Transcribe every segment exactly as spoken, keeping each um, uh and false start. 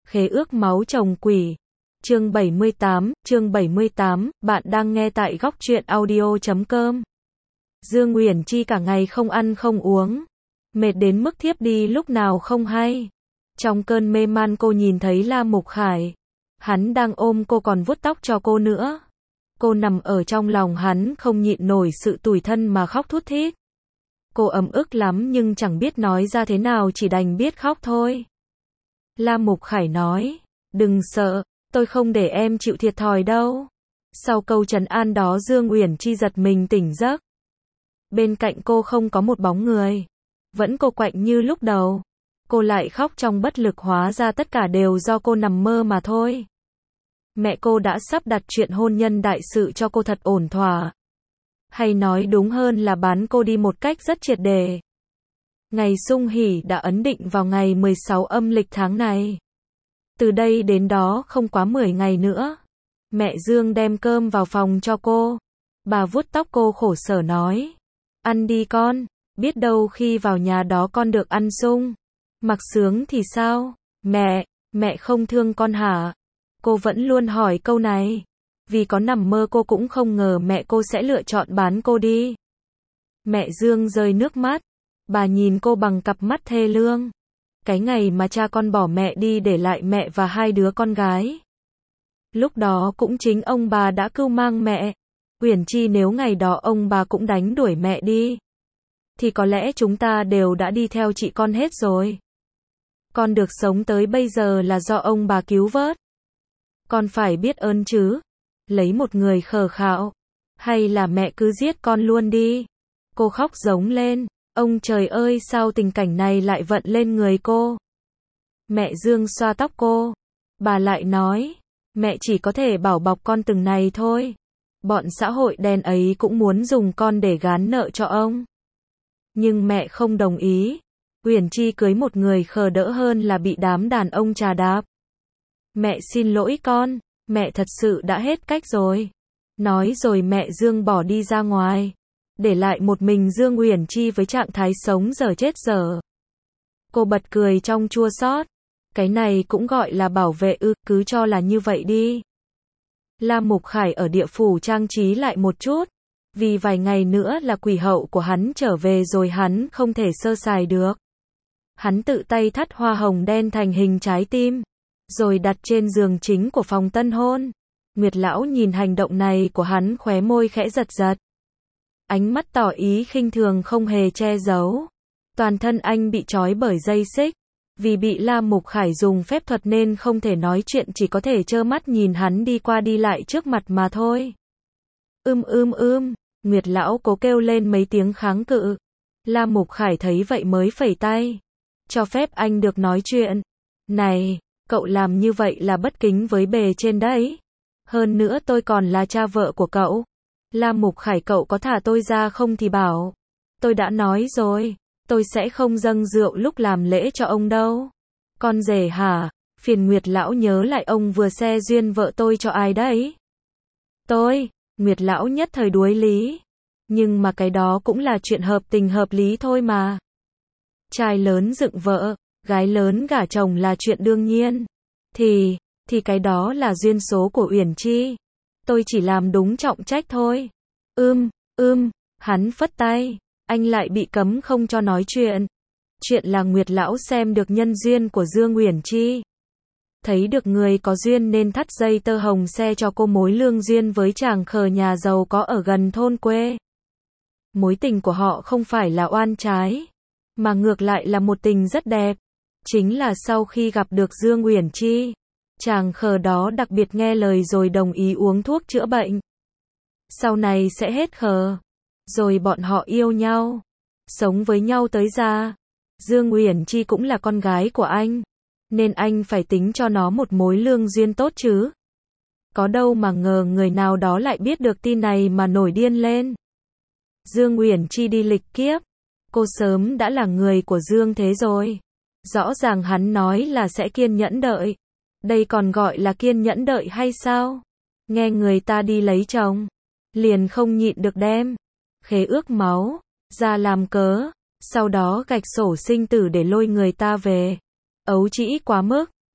Khế ước máu chồng quỷ. Chương bảy mươi tám, chương bảy mươi tám, bạn đang nghe tại góc truyện audio chấm com. Dương Uyển Chi cả ngày không ăn không uống, mệt đến mức thiếp đi lúc nào không hay. Trong cơn mê man cô nhìn thấy La Mục Khải, hắn đang ôm cô còn vuốt tóc cho cô nữa. Cô nằm ở trong lòng hắn không nhịn nổi sự tủi thân mà khóc thút thít. Cô ấm ức lắm nhưng chẳng biết nói ra thế nào, chỉ đành biết khóc thôi. La Mục Khải nói, đừng sợ, tôi không để em chịu thiệt thòi đâu. Sau câu trấn an đó Dương Uyển Chi giật mình tỉnh giấc. Bên cạnh cô không có một bóng người. Vẫn cô quạnh như lúc đầu. Cô lại khóc trong bất lực, hóa ra tất cả đều do cô nằm mơ mà thôi. Mẹ cô đã sắp đặt chuyện hôn nhân đại sự cho cô thật ổn thỏa. Hay nói đúng hơn là bán cô đi một cách rất triệt để. Ngày sung hỉ đã ấn định vào ngày mười sáu âm lịch tháng này. Từ đây đến đó không quá mười ngày nữa. Mẹ Dương đem cơm vào phòng cho cô. Bà vuốt tóc cô khổ sở nói. Ăn đi con, biết đâu khi vào nhà đó con được ăn sung. Mặc sướng thì sao? Mẹ, mẹ không thương con hả? Cô vẫn luôn hỏi câu này. Vì có nằm mơ cô cũng không ngờ mẹ cô sẽ lựa chọn bán cô đi. Mẹ Dương rơi nước mắt. Bà nhìn cô bằng cặp mắt thê lương. Cái ngày mà cha con bỏ mẹ đi để lại mẹ và hai đứa con gái. Lúc đó cũng chính ông bà đã cưu mang mẹ. Uyển Chi, nếu ngày đó ông bà cũng đánh đuổi mẹ đi, thì có lẽ chúng ta đều đã đi theo chị con hết rồi. Con được sống tới bây giờ là do ông bà cứu vớt. Con phải biết ơn chứ. Lấy một người khờ khạo. Hay là mẹ cứ giết con luôn đi. Cô khóc giống lên. Ông trời ơi, sao tình cảnh này lại vận lên người cô. Mẹ Dương xoa tóc cô. Bà lại nói, mẹ chỉ có thể bảo bọc con từng này thôi. Bọn xã hội đen ấy cũng muốn dùng con để gán nợ cho ông. Nhưng mẹ không đồng ý. Uyển Chi cưới một người khờ đỡ hơn là bị đám đàn ông chà đạp. Mẹ xin lỗi con, mẹ thật sự đã hết cách rồi. Nói rồi mẹ Dương bỏ đi ra ngoài. Để lại một mình Dương Uyển Chi với trạng thái sống dở chết dở. Cô bật cười trong chua xót. Cái này cũng gọi là bảo vệ ư, cứ cho là như vậy đi. La Mục Khải ở địa phủ trang trí lại một chút. Vì vài ngày nữa là quỷ hậu của hắn trở về rồi, hắn không thể sơ sài được. Hắn tự tay thắt hoa hồng đen thành hình trái tim, rồi đặt trên giường chính của phòng tân hôn. Nguyệt lão nhìn hành động này của hắn, khóe môi khẽ giật giật. Ánh mắt tỏ ý khinh thường không hề che giấu. Toàn thân anh bị trói bởi dây xích. Vì bị La Mục Khải dùng phép thuật nên không thể nói chuyện, chỉ có thể trơ mắt nhìn hắn đi qua đi lại trước mặt mà thôi. Ưm ưm ưm, Nguyệt lão cố kêu lên mấy tiếng kháng cự. La Mục Khải thấy vậy mới phẩy tay. Cho phép anh được nói chuyện. Này, cậu làm như vậy là bất kính với bề trên đấy. Hơn nữa tôi còn là cha vợ của cậu. La Mục Khải, cậu có thả tôi ra không thì bảo. Tôi đã nói rồi, tôi sẽ không dâng rượu lúc làm lễ cho ông đâu. Con rể hả? Phiền Nguyệt lão nhớ lại ông vừa xe duyên vợ tôi cho ai đấy? Tôi. Nguyệt lão nhất thời đuối lý. Nhưng mà cái đó cũng là chuyện hợp tình hợp lý thôi mà. Trai lớn dựng vợ, gái lớn gả chồng là chuyện đương nhiên. Thì, thì cái đó là duyên số của Uyển Chi. Tôi chỉ làm đúng trọng trách thôi. Ưm, ưm, hắn phất tay. Anh lại bị cấm không cho nói chuyện. Chuyện là Nguyệt lão xem được nhân duyên của Dương Uyển Chi. Thấy được người có duyên nên thắt dây tơ hồng xe cho cô mối lương duyên với chàng khờ nhà giàu có ở gần thôn quê. Mối tình của họ không phải là oan trái, mà ngược lại là một tình rất đẹp. Chính là sau khi gặp được Dương Uyển Chi, chàng khờ đó đặc biệt nghe lời rồi đồng ý uống thuốc chữa bệnh. Sau này sẽ hết khờ. Rồi bọn họ yêu nhau, sống với nhau tới già. Dương Uyển Chi cũng là con gái của anh, nên anh phải tính cho nó một mối lương duyên tốt chứ. Có đâu mà ngờ người nào đó lại biết được tin này mà nổi điên lên. Dương Uyển Chi đi lịch kiếp. Cô sớm đã là người của Dương thế rồi. Rõ ràng hắn nói là sẽ kiên nhẫn đợi. Đây còn gọi là kiên nhẫn đợi hay sao? Nghe người ta đi lấy chồng, liền không nhịn được đem khế ước máu ra làm cớ, sau đó gạch sổ sinh tử để lôi người ta về. Ấu trĩ quá mức.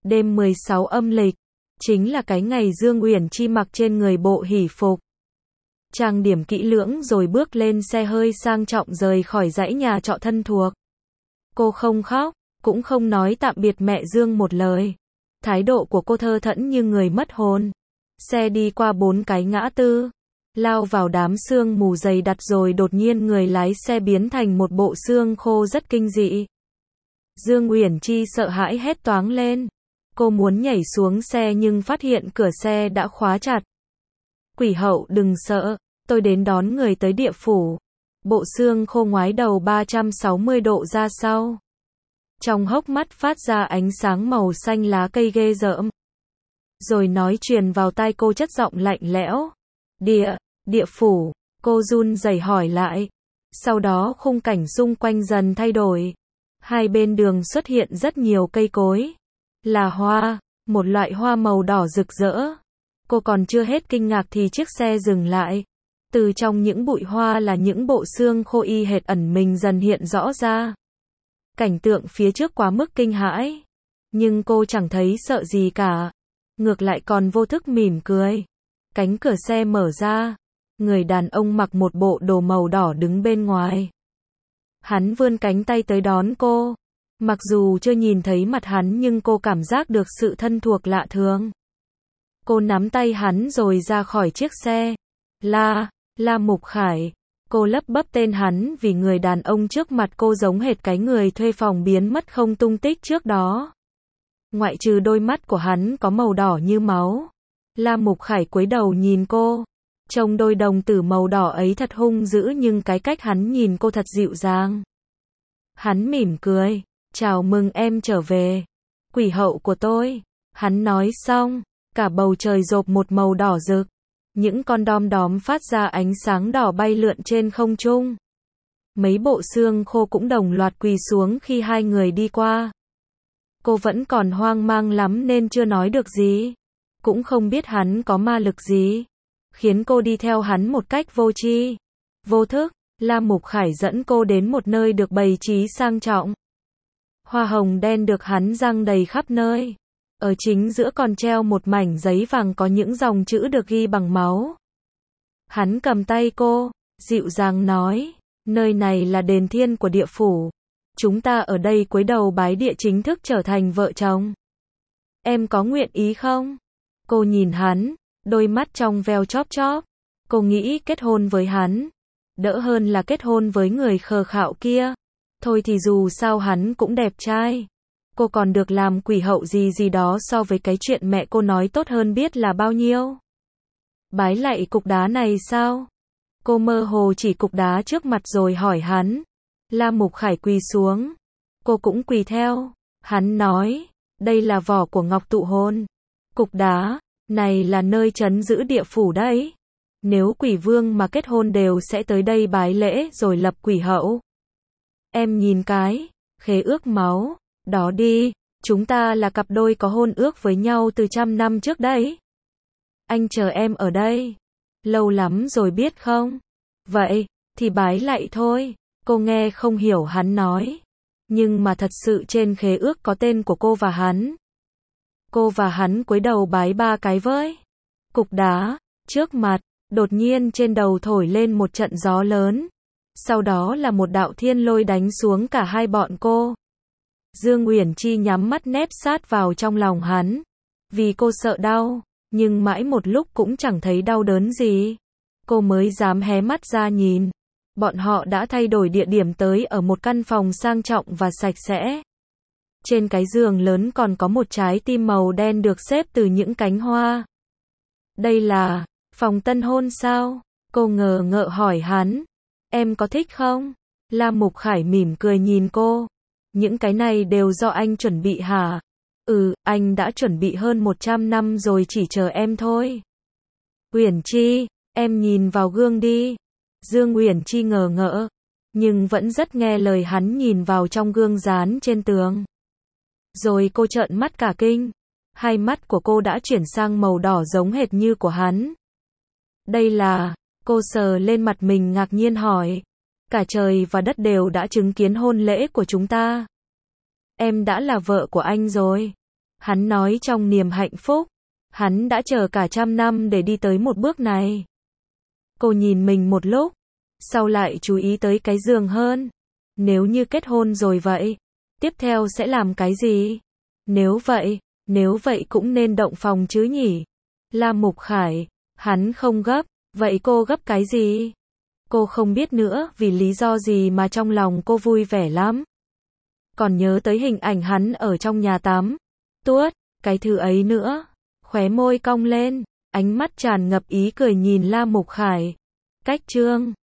Đêm mười sáu âm lịch, chính là cái ngày Dương Uyển Chi mặc trên người bộ hỷ phục. Trang điểm kỹ lưỡng rồi bước lên xe hơi sang trọng rời khỏi dãy nhà trọ thân thuộc. Cô không khóc, cũng không nói tạm biệt mẹ Dương một lời. Thái độ của cô thơ thẫn như người mất hồn. Xe đi qua bốn cái ngã tư, lao vào đám sương mù dày đặc rồi đột nhiên người lái xe biến thành một bộ xương khô rất kinh dị. Dương Uyển Chi sợ hãi hét toáng lên. Cô muốn nhảy xuống xe nhưng phát hiện cửa xe đã khóa chặt. Quỷ hậu đừng sợ, tôi đến đón người tới địa phủ. Bộ xương khô ngoái đầu ba trăm sáu mươi độ ra sau. Trong hốc mắt phát ra ánh sáng màu xanh lá cây ghê rợm. Rồi nói truyền vào tai cô chất giọng lạnh lẽo. Địa, địa phủ, cô run rẩy hỏi lại. Sau đó khung cảnh xung quanh dần thay đổi. Hai bên đường xuất hiện rất nhiều cây cối. Là hoa, một loại hoa màu đỏ rực rỡ. Cô còn chưa hết kinh ngạc thì chiếc xe dừng lại. Từ trong những bụi hoa là những bộ xương khô y hệt ẩn mình dần hiện rõ ra. Cảnh tượng phía trước quá mức kinh hãi. Nhưng cô chẳng thấy sợ gì cả. Ngược lại còn vô thức mỉm cười. Cánh cửa xe mở ra. Người đàn ông mặc một bộ đồ màu đỏ đứng bên ngoài. Hắn vươn cánh tay tới đón cô. Mặc dù chưa nhìn thấy mặt hắn nhưng cô cảm giác được sự thân thuộc lạ thường. Cô nắm tay hắn rồi ra khỏi chiếc xe. La, La Mục Khải. Cô lấp bấp tên hắn vì người đàn ông trước mặt cô giống hệt cái người thuê phòng biến mất không tung tích trước đó. Ngoại trừ đôi mắt của hắn có màu đỏ như máu. La Mục Khải cúi đầu nhìn cô. Trông đôi đồng tử màu đỏ ấy thật hung dữ nhưng cái cách hắn nhìn cô thật dịu dàng. Hắn mỉm cười. Chào mừng em trở về. Quỷ hậu của tôi. Hắn nói xong. Cả bầu trời rộp một màu đỏ rực. Những con đom đóm phát ra ánh sáng đỏ bay lượn trên không trung. Mấy bộ xương khô cũng đồng loạt quỳ xuống khi hai người đi qua. Cô vẫn còn hoang mang lắm nên chưa nói được gì. Cũng không biết hắn có ma lực gì. Khiến cô đi theo hắn một cách vô tri. Vô thức, La Mục Khải dẫn cô đến một nơi được bày trí sang trọng. Hoa hồng đen được hắn răng đầy khắp nơi. Ở chính giữa còn treo một mảnh giấy vàng có những dòng chữ được ghi bằng máu. Hắn cầm tay cô, dịu dàng nói, nơi này là đền thiên của địa phủ. Chúng ta ở đây cúi đầu bái địa chính thức trở thành vợ chồng. Em có nguyện ý không? Cô nhìn hắn, đôi mắt trong veo chóp chóp. Cô nghĩ kết hôn với hắn đỡ hơn là kết hôn với người khờ khạo kia. Thôi thì dù sao hắn cũng đẹp trai. Cô còn được làm quỷ hậu gì gì đó so với cái chuyện mẹ cô nói tốt hơn biết là bao nhiêu. Bái lạy cục đá này sao? Cô mơ hồ chỉ cục đá trước mặt rồi hỏi hắn. La Mục Khải quỳ xuống. Cô cũng quỳ theo. Hắn nói, đây là vỏ của ngọc tụ hồn. Cục đá này là nơi trấn giữ địa phủ đấy. Nếu quỷ vương mà kết hôn đều sẽ tới đây bái lễ rồi lập quỷ hậu. Em nhìn cái khế ước máu đó đi, chúng ta là cặp đôi có hôn ước với nhau từ trăm năm trước đấy. Anh chờ em ở đây. Lâu lắm rồi biết không? Vậy, thì bái lạy thôi. Cô nghe không hiểu hắn nói. Nhưng mà thật sự trên khế ước có tên của cô và hắn. Cô và hắn cúi đầu bái ba cái với. Cục đá, trước mặt, đột nhiên trên đầu thổi lên một trận gió lớn. Sau đó là một đạo thiên lôi đánh xuống cả hai bọn cô. Dương Uyển Chi nhắm mắt nép sát vào trong lòng hắn. Vì cô sợ đau, nhưng mãi một lúc cũng chẳng thấy đau đớn gì. Cô mới dám hé mắt ra nhìn. Bọn họ đã thay đổi địa điểm tới ở một căn phòng sang trọng và sạch sẽ. Trên cái giường lớn còn có một trái tim màu đen được xếp từ những cánh hoa. Đây là phòng tân hôn sao? Cô ngờ ngợ hỏi hắn. Em có thích không? La Mục Khải mỉm cười nhìn cô. Những cái này đều do anh chuẩn bị hả? Ừ, anh đã chuẩn bị hơn một trăm năm rồi chỉ chờ em thôi. Uyển Chi, em nhìn vào gương đi. Dương Uyển Chi ngờ ngợ, nhưng vẫn rất nghe lời hắn nhìn vào trong gương dán trên tường. Rồi cô trợn mắt cả kinh. Hai mắt của cô đã chuyển sang màu đỏ giống hệt như của hắn. Đây là, cô sờ lên mặt mình ngạc nhiên hỏi. Cả trời và đất đều đã chứng kiến hôn lễ của chúng ta. Em đã là vợ của anh rồi. Hắn nói trong niềm hạnh phúc, hắn đã chờ cả trăm năm để đi tới một bước này. Cô nhìn mình một lúc, sau lại chú ý tới cái giường hơn. Nếu như kết hôn rồi vậy, tiếp theo sẽ làm cái gì? Nếu vậy, nếu vậy cũng nên động phòng chứ nhỉ? Lam Mục Khải, hắn không gấp, vậy cô gấp cái gì? Cô không biết nữa vì lý do gì mà trong lòng cô vui vẻ lắm. Còn nhớ tới hình ảnh hắn ở trong nhà tắm. Tuốt, cái thứ ấy nữa. Khóe môi cong lên, ánh mắt tràn ngập ý cười nhìn Lam Mục Khải. Cách chương